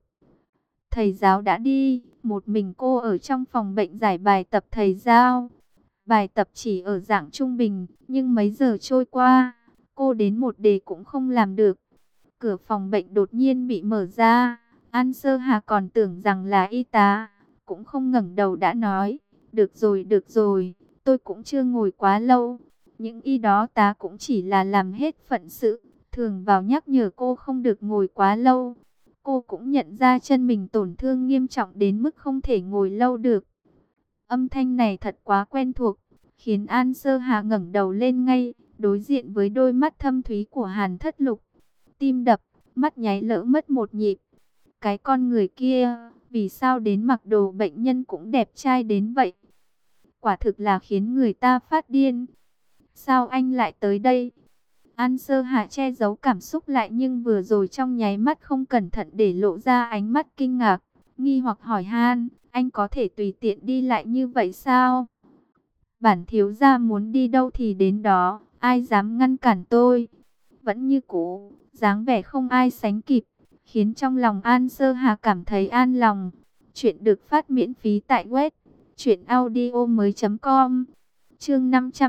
Thầy giáo đã đi, một mình cô ở trong phòng bệnh giải bài tập thầy giao. Bài tập chỉ ở dạng trung bình, nhưng mấy giờ trôi qua, cô đến một đề cũng không làm được. Cửa phòng bệnh đột nhiên bị mở ra, An Sơ Hà còn tưởng rằng là y tá, cũng không ngẩng đầu đã nói, được rồi, tôi cũng chưa ngồi quá lâu. Những y đó tá cũng chỉ là làm hết phận sự, thường vào nhắc nhở cô không được ngồi quá lâu. Cô cũng nhận ra chân mình tổn thương nghiêm trọng đến mức không thể ngồi lâu được. Âm thanh này thật quá quen thuộc, khiến An Sơ Hà ngẩng đầu lên ngay, đối diện với đôi mắt thâm thúy của Hàn Thất Lục. Tim đập, mắt nháy lỡ mất một nhịp. Cái con người kia, vì sao đến mặc đồ bệnh nhân cũng đẹp trai đến vậy? Quả thực là khiến người ta phát điên. Sao anh lại tới đây? An Sơ Hạ che giấu cảm xúc lại, nhưng vừa rồi trong nháy mắt không cẩn thận để lộ ra ánh mắt kinh ngạc, nghi hoặc hỏi han, anh có thể tùy tiện đi lại như vậy sao? Bản thiếu gia muốn đi đâu thì đến đó, ai dám ngăn cản tôi? Vẫn như cũ, dáng vẻ không ai sánh kịp, khiến trong lòng An Sơ Hà cảm thấy an lòng. Chuyện được phát miễn phí tại web truyệnaudiomoi.com. Chương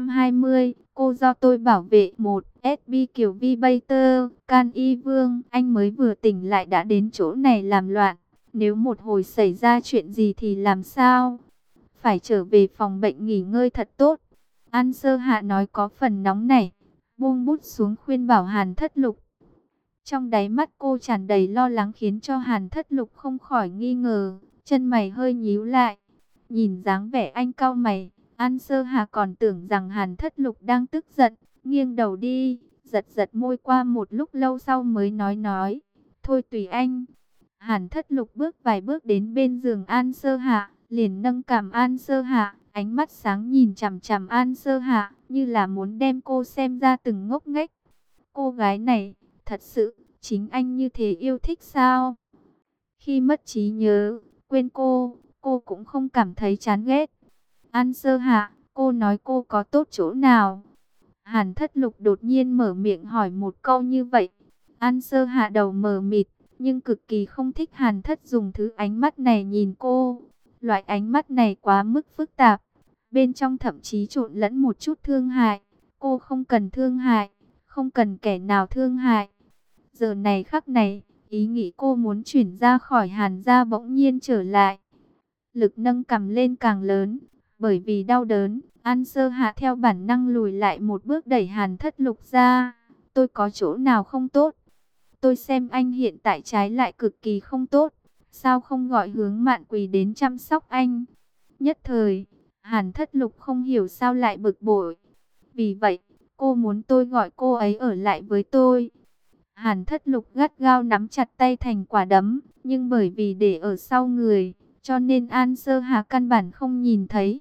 520, cô do tôi bảo vệ. Một SB Kiều Vi Bater, Can Y Vương, anh mới vừa tỉnh lại đã đến chỗ này làm loạn. Nếu một hồi xảy ra chuyện gì thì làm sao? Phải trở về phòng bệnh nghỉ ngơi thật tốt. An Sơ Hạ nói có phần nóng nảy, buông bút xuống khuyên bảo Hàn Thất Lục. Trong đáy mắt cô tràn đầy lo lắng, khiến cho Hàn Thất Lục không khỏi nghi ngờ, chân mày hơi nhíu lại. Nhìn dáng vẻ anh cau mày, An Sơ Hà còn tưởng rằng Hàn Thất Lục đang tức giận, nghiêng đầu đi, giật giật môi, qua một lúc lâu sau mới nói, thôi tùy anh. Hàn Thất Lục bước vài bước đến bên giường An Sơ Hà, liền nâng cằm An Sơ Hà, ánh mắt sáng nhìn chằm chằm An Sơ Hà, như là muốn đem cô xem ra từng ngốc nghếch. Cô gái này, thật sự, chính anh như thế yêu thích sao? Khi mất trí nhớ, quên cô cũng không cảm thấy chán ghét. An Sơ Hạ, cô nói cô có tốt chỗ nào? Hàn Thất Lục đột nhiên mở miệng hỏi một câu như vậy. An Sơ Hạ đầu mờ mịt, nhưng cực kỳ không thích Hàn Thất dùng thứ ánh mắt này nhìn cô. Loại ánh mắt này quá mức phức tạp, bên trong thậm chí trộn lẫn một chút thương hại. Cô không cần thương hại, không cần kẻ nào thương hại. Giờ này khắc này, ý nghĩ cô muốn chuyển ra khỏi Hàn gia bỗng nhiên trở lại. Lực nâng cầm lên càng lớn, bởi vì đau đớn, An Sơ Hạ theo bản năng lùi lại một bước, đẩy Hàn Thất Lục ra. Tôi có chỗ nào không tốt? Tôi xem anh hiện tại trái lại cực kỳ không tốt. Sao không gọi Hướng Mạn Quỳ đến chăm sóc anh? Nhất thời, Hàn Thất Lục không hiểu sao lại bực bội. Vì vậy, cô muốn tôi gọi cô ấy ở lại với tôi. Hàn Thất Lục gắt gao nắm chặt tay thành quả đấm, nhưng bởi vì để ở sau người, cho nên An Sơ Hà căn bản không nhìn thấy.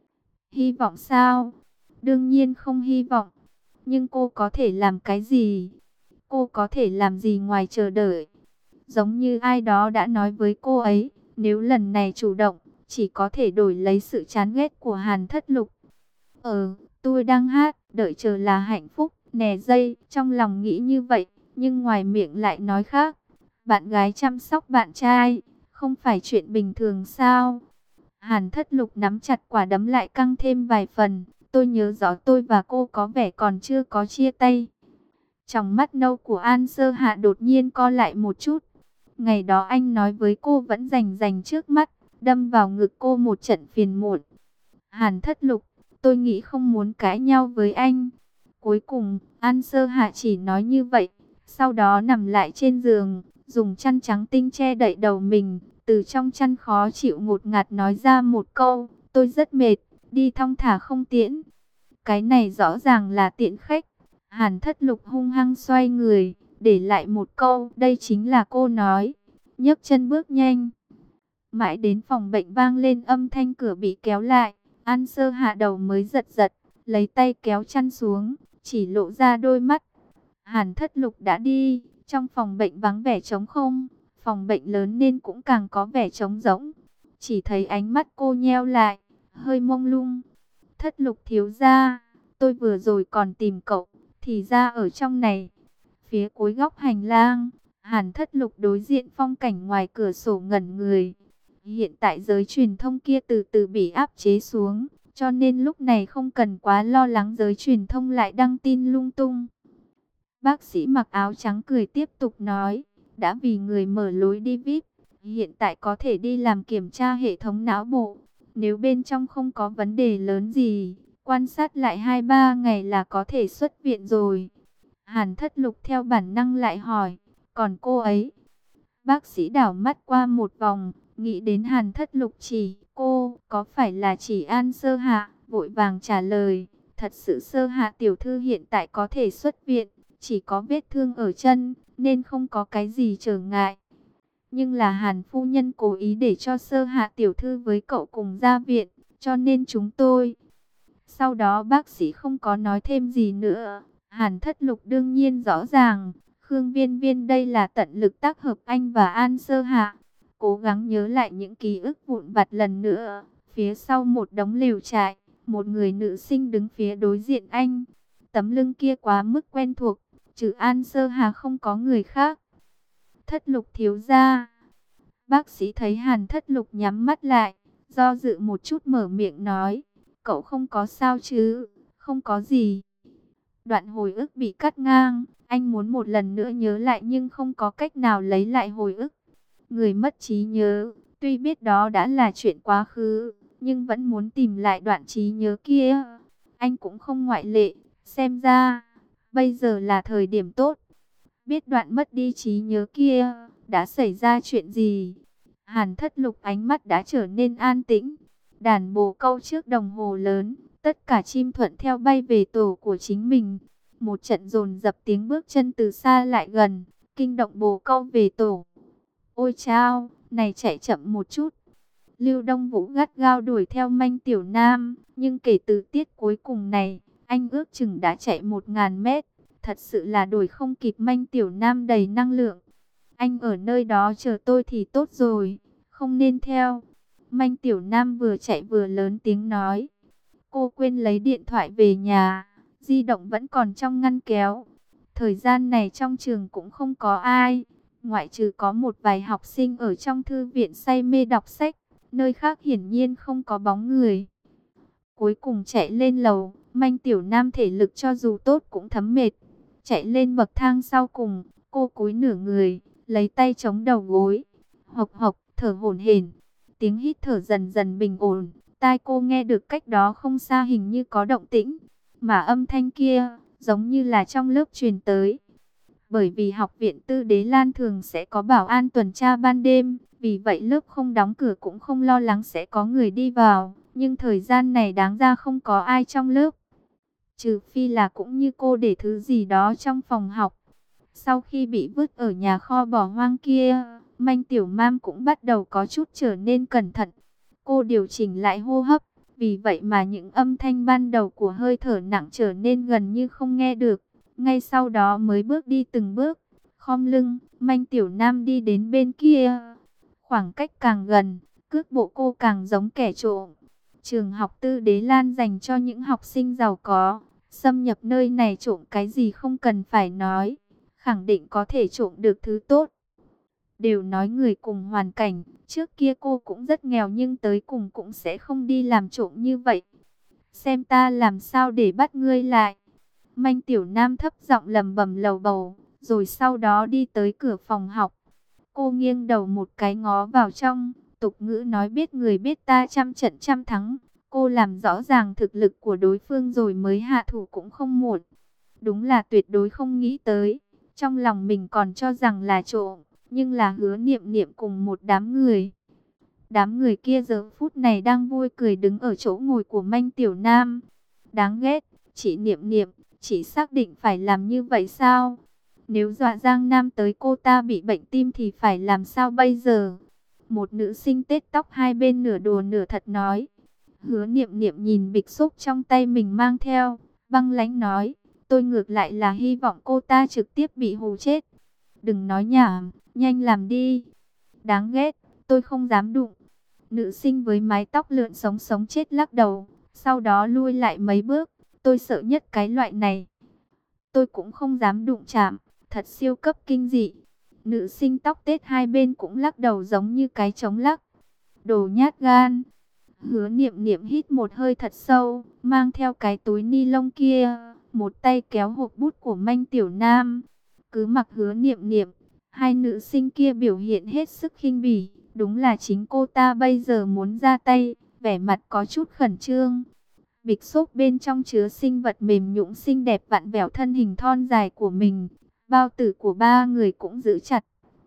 Hy vọng sao? Đương nhiên không hy vọng. Nhưng cô có thể làm cái gì? Cô có thể làm gì ngoài chờ đợi? Giống như ai đó đã nói với cô ấy, nếu lần này chủ động, chỉ có thể đổi lấy sự chán ghét của Hàn Thất Lục. Tôi đang hát, đợi chờ là hạnh phúc, nè dây, trong lòng nghĩ như vậy, nhưng ngoài miệng lại nói khác. Bạn gái chăm sóc bạn trai, không phải chuyện bình thường sao? Hàn Thất Lục nắm chặt quả đấm lại căng thêm vài phần. Tôi nhớ rõ tôi và cô có vẻ còn chưa có chia tay. Trong mắt nâu của An Sơ Hạ đột nhiên co lại một chút. Ngày đó anh nói với cô vẫn rành rành trước mắt, đâm vào ngực cô một trận phiền muộn. Hàn Thất Lục, tôi nghĩ không muốn cãi nhau với anh. Cuối cùng, An Sơ Hạ chỉ nói như vậy, sau đó nằm lại trên giường, dùng chăn trắng tinh che đậy đầu mình, từ trong chăn khó chịu ngột ngạt nói ra một câu, tôi rất mệt, đi thong thả không tiễn. Cái này rõ ràng là tiễn khách. Hàn Thất Lục hung hăng xoay người, để lại một câu, đây chính là cô nói, nhấc chân bước nhanh. Mãi đến phòng bệnh vang lên âm thanh cửa bị kéo lại, An Sơ Hạ đầu mới giật giật, lấy tay kéo chăn xuống, chỉ lộ ra đôi mắt. Hàn Thất Lục đã đi, trong phòng bệnh vắng vẻ trống không, phòng bệnh lớn nên cũng càng có vẻ trống rỗng. Chỉ thấy ánh mắt cô nheo lại, hơi mông lung. Thất Lục thiếu gia, tôi vừa rồi còn tìm cậu, thì ra ở trong này. Phía cuối góc hành lang, Hàn Thất Lục đối diện phong cảnh ngoài cửa sổ ngẩn người. Hiện tại giới truyền thông kia từ từ bị áp chế xuống, cho nên lúc này không cần quá lo lắng giới truyền thông lại đăng tin lung tung. Bác sĩ mặc áo trắng cười tiếp tục nói, đã vì người mở lối đi VIP, hiện tại có thể đi làm kiểm tra hệ thống não bộ. Nếu bên trong không có vấn đề lớn gì, quan sát lại 2-3 ngày là có thể xuất viện rồi. Hàn Thất Lục theo bản năng lại hỏi, còn cô ấy? Bác sĩ đảo mắt qua một vòng, nghĩ đến Hàn Thất Lục chỉ, cô, có phải là chỉ An Sơ Hạ? Vội vàng trả lời, thật sự Sơ Hạ tiểu thư hiện tại có thể xuất viện, chỉ có vết thương ở chân, nên không có cái gì trở ngại. Nhưng là Hàn phu nhân cố ý để cho Sơ Hạ tiểu thư với cậu cùng ra viện, cho nên chúng tôi... Sau đó bác sĩ không có nói thêm gì nữa. Hàn Thất Lục đương nhiên rõ ràng, Khương Viên Viên đây là tận lực tác hợp anh và An Sơ Hạ. Cố gắng nhớ lại những ký ức vụn vặt lần nữa. Phía sau một đống lều trại, một người nữ sinh đứng phía đối diện anh. Tấm lưng kia quá mức quen thuộc, trừ An Sơ Hạ không có người khác. Thất Lục thiếu gia. Bác sĩ thấy Hàn Thất Lục nhắm mắt lại, do dự một chút mở miệng nói, cậu không có sao chứ? Không có gì. Đoạn hồi ức bị cắt ngang, anh muốn một lần nữa nhớ lại nhưng không có cách nào lấy lại hồi ức. Người mất trí nhớ, tuy biết đó đã là chuyện quá khứ, nhưng vẫn muốn tìm lại đoạn trí nhớ kia. Anh cũng không ngoại lệ, xem ra, bây giờ là thời điểm tốt. Biết đoạn mất đi trí nhớ kia, đã xảy ra chuyện gì? Hàn Thất Lục ánh mắt đã trở nên an tĩnh. Đàn bồ câu trước đồng hồ lớn, tất cả chim thuận theo bay về tổ của chính mình. Một trận dồn dập tiếng bước chân từ xa lại gần, kinh động bồ câu về tổ. Ôi chao, này chạy chậm một chút. Lưu Đông Vũ gắt gao đuổi theo Manh Tiểu Nam, nhưng kể từ tiết cuối cùng này, anh ước chừng đã chạy 1000 mét. Thật sự là đuổi không kịp Manh Tiểu Nam đầy năng lượng. Anh ở nơi đó chờ tôi thì tốt rồi, không nên theo. Manh Tiểu Nam vừa chạy vừa lớn tiếng nói. Cô quên lấy điện thoại về nhà, di động vẫn còn trong ngăn kéo. Thời gian này trong trường cũng không có ai, ngoại trừ có một vài học sinh ở trong thư viện say mê đọc sách, nơi khác hiển nhiên không có bóng người. Cuối cùng chạy lên lầu, Manh Tiểu Nam thể lực cho dù tốt cũng thấm mệt. Chạy lên bậc thang sau cùng, cô cúi nửa người, lấy tay chống đầu gối, hộc hộc, thở hổn hển. Tiếng hít thở dần dần bình ổn, tai cô nghe được cách đó không xa hình như có động tĩnh, mà âm thanh kia giống như là trong lớp truyền tới. Bởi vì học viện Tư Đế Lan thường sẽ có bảo an tuần tra ban đêm, vì vậy lớp không đóng cửa cũng không lo lắng sẽ có người đi vào, nhưng thời gian này đáng ra không có ai trong lớp. Trừ phi là cũng như cô để thứ gì đó trong phòng học. Sau khi bị vứt ở nhà kho bỏ hoang kia, Manh Tiểu Mam cũng bắt đầu có chút trở nên cẩn thận. Cô điều chỉnh lại hô hấp, vì vậy mà những âm thanh ban đầu của hơi thở nặng trở nên gần như không nghe được. Ngay sau đó mới bước đi từng bước, khom lưng, Manh Tiểu Nam đi đến bên kia. Khoảng cách càng gần, cước bộ cô càng giống kẻ trộm. Trường học Tư Đế Lan dành cho những học sinh giàu có, xâm nhập nơi này trộm cái gì không cần phải nói, khẳng định có thể trộm được thứ tốt. Đều nói người cùng hoàn cảnh, trước kia cô cũng rất nghèo nhưng tới cùng cũng sẽ không đi làm trộm như vậy. Xem ta làm sao để bắt ngươi lại. Manh Tiểu Nam thấp giọng lẩm bẩm lầu bầu, rồi sau đó đi tới cửa phòng học. Cô nghiêng đầu một cái ngó vào trong, tục ngữ nói biết người biết ta trăm trận trăm thắng. Cô làm rõ ràng thực lực của đối phương rồi mới hạ thủ cũng không muộn. Đúng là tuyệt đối không nghĩ tới, trong lòng mình còn cho rằng là trộm, nhưng là Hứa Niệm Niệm cùng một đám người. Đám người kia giờ phút này đang vui cười đứng ở chỗ ngồi của Manh Tiểu Nam. Đáng ghét, chị Niệm Niệm, chị xác định phải làm như vậy sao? Nếu dọa Giang Nam tới cô ta bị bệnh tim thì phải làm sao bây giờ? Một nữ sinh tết tóc hai bên nửa đùa nửa thật nói. Hứa Niệm Niệm nhìn bịch xúc trong tay mình mang theo, băng lãnh nói, tôi ngược lại là hy vọng cô ta trực tiếp bị hù chết. Đừng nói nhảm, nhanh làm đi. Đáng ghét, tôi không dám đụng. Nữ sinh với mái tóc lượn sống sống chết lắc đầu, sau đó lui lại mấy bước, tôi sợ nhất cái loại này. Tôi cũng không dám đụng chạm, thật siêu cấp kinh dị. Nữ sinh tóc tết hai bên cũng lắc đầu giống như cái trống lắc. Đồ nhát gan. Hứa Niệm Niệm hít một hơi thật sâu, mang theo cái túi ni lông kia, một tay kéo hộp bút của Manh Tiểu Nam. Cứ mặc Hứa Niệm Niệm, hai nữ sinh kia biểu hiện hết sức khinh bỉ, đúng là chính cô ta bây giờ muốn ra tay, vẻ mặt có chút khẩn trương. Bịch xốp bên trong chứa sinh vật mềm nhũn xinh đẹp vặn vẹo thân hình thon dài của mình, bao tử của ba người cũng giữ chặt.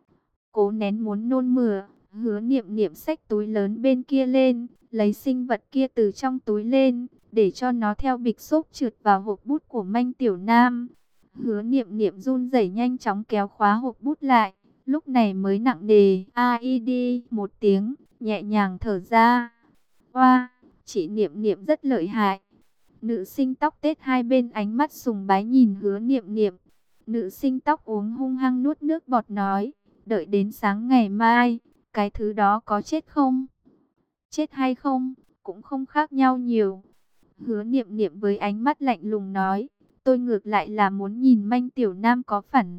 Cố nén muốn nôn mửa, Hứa Niệm Niệm xách túi lớn bên kia lên, lấy sinh vật kia từ trong túi lên, để cho nó theo bịch xốp trượt vào hộp bút của Manh Tiểu Nam. Hứa Niệm Niệm run rẩy nhanh chóng kéo khóa hộp bút lại, lúc này mới nặng nề AID một tiếng, nhẹ nhàng thở ra. Oa, chị Niệm Niệm rất lợi hại. Nữ sinh tóc tết hai bên ánh mắt sùng bái nhìn Hứa Niệm Niệm. Nữ sinh tóc uống hung hăng nuốt nước bọt nói, đợi đến sáng ngày mai, cái thứ đó có chết không? Chết hay không, cũng không khác nhau nhiều. Hứa Niệm Niệm với ánh mắt lạnh lùng nói, tôi ngược lại là muốn nhìn Manh Tiểu Nam có phản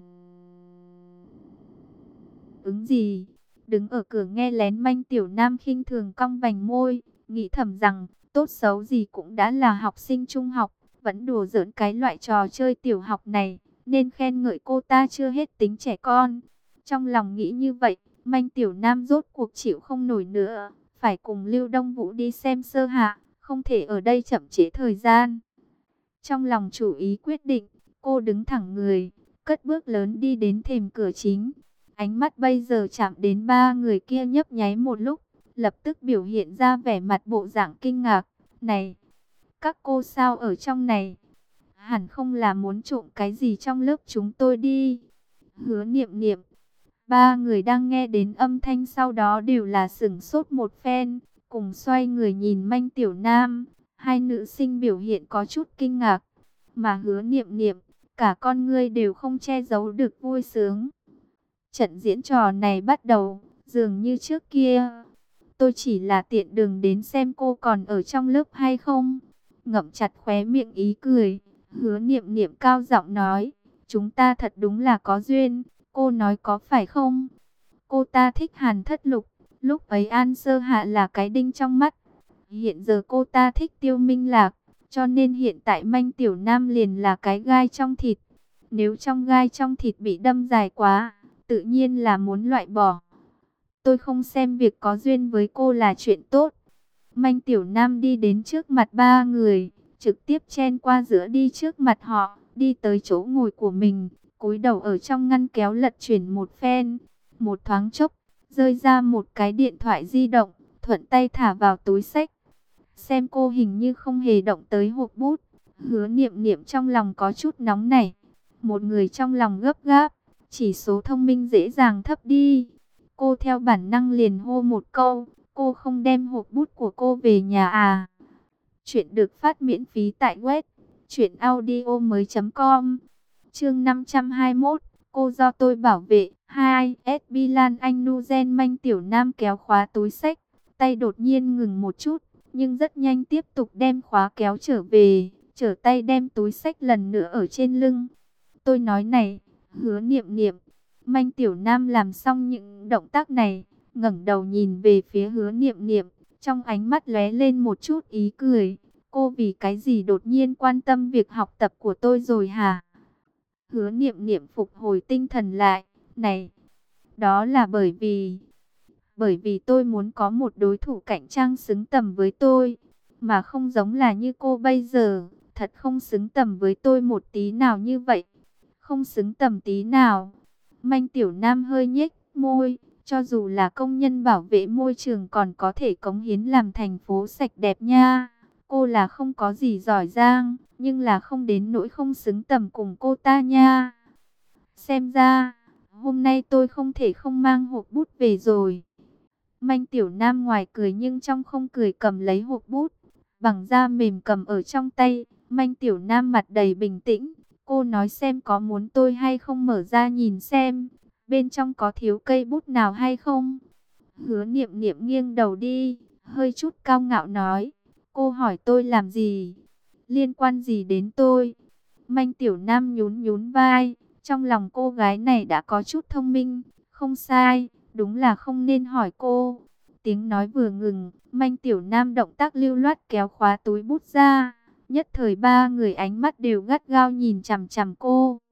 ứng gì. Đứng ở cửa nghe lén, Manh Tiểu Nam khinh thường cong vành môi, nghĩ thầm rằng, tốt xấu gì cũng đã là học sinh trung học, vẫn đùa giỡn cái loại trò chơi tiểu học này, nên khen ngợi cô ta chưa hết tính trẻ con. Trong lòng nghĩ như vậy, Manh Tiểu Nam rốt cuộc chịu không nổi nữa, phải cùng Lưu Đông Vũ đi xem sơ hạ, không thể ở đây chậm trễ thời gian. Trong lòng chủ ý quyết định, cô đứng thẳng người, cất bước lớn đi đến thềm cửa chính. Ánh mắt bây giờ chạm đến ba người kia nhấp nháy một lúc, lập tức biểu hiện ra vẻ mặt bộ dạng kinh ngạc. Này, các cô sao ở trong này? Hẳn không là muốn trộm cái gì trong lớp chúng tôi đi. Hứa Niệm Niệm. Ba người đang nghe đến âm thanh sau đó đều là sửng sốt một phen, cùng xoay người nhìn Manh Tiểu Nam. Hai nữ sinh biểu hiện có chút kinh ngạc, mà Hứa Niệm Niệm, cả con ngươi đều không che giấu được vui sướng. Trận diễn trò này bắt đầu, dường như trước kia. Tôi chỉ là tiện đường đến xem cô còn ở trong lớp hay không. Ngậm chặt khóe miệng ý cười, Hứa Niệm Niệm cao giọng nói, chúng ta thật đúng là có duyên, cô nói có phải không? Cô ta thích Hàn Thất Lục, lúc ấy An Sơ Hạ là cái đinh trong mắt. Hiện giờ cô ta thích Tiêu Minh Lạc, cho nên hiện tại Manh Tiểu Nam liền là cái gai trong thịt. Nếu trong gai trong thịt bị đâm dài quá, tự nhiên là muốn loại bỏ. Tôi không xem việc có duyên với cô là chuyện tốt. Manh Tiểu Nam đi đến trước mặt ba người, trực tiếp chen qua giữa đi trước mặt họ, đi tới chỗ ngồi của mình, cúi đầu ở trong ngăn kéo lật chuyển một phen. Một thoáng chốc, rơi ra một cái điện thoại di động, thuận tay thả vào túi xách. Xem cô hình như không hề động tới hộp bút, Hứa Niệm Niệm trong lòng có chút nóng nảy. Một người trong lòng gấp gáp, chỉ số thông minh dễ dàng thấp đi. Cô theo bản năng liền hô một câu, cô không đem hộp bút của cô về nhà à? Chuyện được phát miễn phí tại web truyệnaudiomoi.com. Chương 521, cô do tôi bảo vệ. 2. SB Lan Anh Nuzen. Manh Tiểu Nam kéo khóa túi xách, tay đột nhiên ngừng một chút, nhưng rất nhanh tiếp tục đem khóa kéo trở về, trở tay đem túi xách lần nữa ở trên lưng. Tôi nói này, Hứa Niệm Niệm, Manh Tiểu Nam làm xong những động tác này, ngẩng đầu nhìn về phía Hứa Niệm Niệm, trong ánh mắt lóe lên một chút ý cười. Cô vì cái gì đột nhiên quan tâm việc học tập của tôi rồi hả? Hứa Niệm Niệm phục hồi tinh thần lại, này, đó là bởi vì tôi muốn có một đối thủ cạnh tranh xứng tầm với tôi, mà không giống là như cô bây giờ, thật không xứng tầm với tôi một tí nào như vậy. Không xứng tầm tí nào. Manh Tiểu Nam hơi nhếch môi, cho dù là công nhân bảo vệ môi trường còn có thể cống hiến làm thành phố sạch đẹp nha. Cô là không có gì giỏi giang, nhưng là không đến nỗi không xứng tầm cùng cô ta nha. Xem ra, hôm nay tôi không thể không mang hộp bút về rồi. Manh Tiểu Nam ngoài cười nhưng trong không cười cầm lấy hộp bút, bằng da mềm cầm ở trong tay. Manh Tiểu Nam mặt đầy bình tĩnh. Cô nói xem có muốn tôi hay không mở ra nhìn xem, bên trong có thiếu cây bút nào hay không? Hứa Niệm Niệm nghiêng đầu đi, hơi chút cao ngạo nói, cô hỏi tôi làm gì? Liên quan gì đến tôi? Manh Tiểu Nam nhún nhún vai, trong lòng cô gái này đã có chút thông minh, không sai, đúng là không nên hỏi cô. Tiếng nói vừa ngừng, Manh Tiểu Nam động tác lưu loát kéo khóa túi bút ra. Nhất thời ba người ánh mắt đều gắt gao nhìn chằm chằm cô.